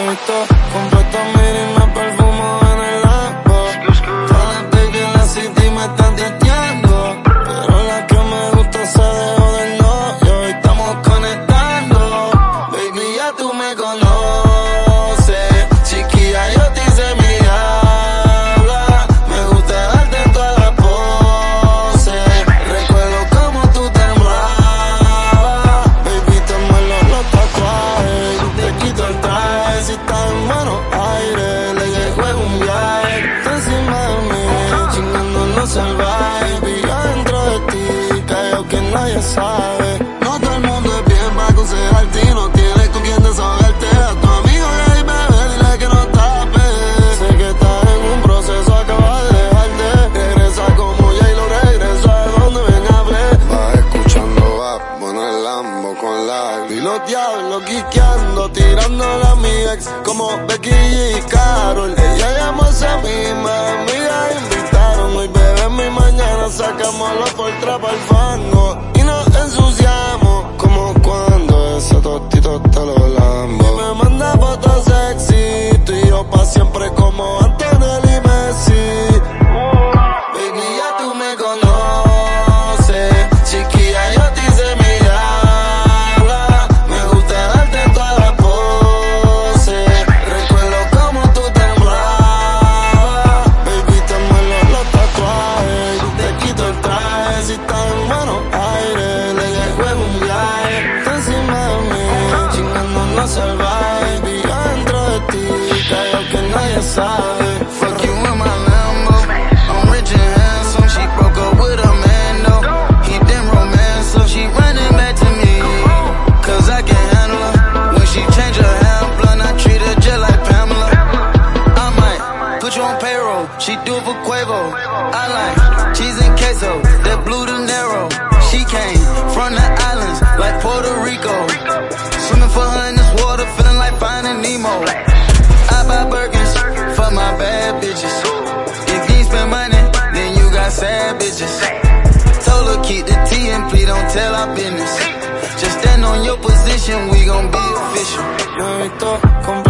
he visto completo, mira y me perfumo en el Lambo. Todas las baby en la city me están testeando, pero la que me gusta se dejó del novio y estamos conectando. Baby, ya tú me conoces, chiquilla, yo te hice mi diabla. Me gusta darte todas las poses, recuerdo cómo tú temblabas. Baby, te muelo los tatuajes, te quito el traje si estás en Buenos Aires. Le juego un viaje, tú encima de mí, chingando no salvaje. Baby, yo dentro de ti, callado que nadie sabe. No todo el mundo es bien para aconsejarte y no tienes con quien desahogarte. A tu amigo le di bebé, dile que no tape. Sé que estás en un proceso, acabas de dejarte. Regresa como J-Lo regresa de donde ven hablé. Vas escuchando va, bueno el Lambo con la. Y los diablos quiqueando, tirándola a mi ex como Becky G y Karol. Ella llamó a esa misma amiga, invitaron. Hoy bebemos y mañana sacamos los portra pa'l fango y nos ensuciamos como cuando ese tostito te lo lambo. Y me manda fotos sexy, tú y yo pa' siempre como Antonelli y Messi. Baby, ya tú me conoces, chiquilla, yo te hice mi diabla. Me gusta darte todas las poses, recuerdo cómo tú temblabas. Baby, te muelo los tatuajes, te quito el traje si estás en Buenos Aires. Le juego un viaje, tú encima de mí, chingando no salvaje. Baby, yo dentro de ti, callado que nadie sabe. Fuck you in my Lambo, I'm rich and handsome. She broke up with a man though, he didn't romance her. She running back to me, cause I can handle her. When she change her hair blunt, I treat her just like Pamela. I might put you on payroll, she do it for Quavo. I like cheese and queso, that blue de Niro. She came from the islands, like Puerto Rico. Swimming for her in this water, feeling like Finding Nemo. I buy Birkins for my bad bitches. If you ain't spend money, then you got sad bitches. Told her keep the T and please don't tell our business. Just stand on your position, we gon' be official. Me he visto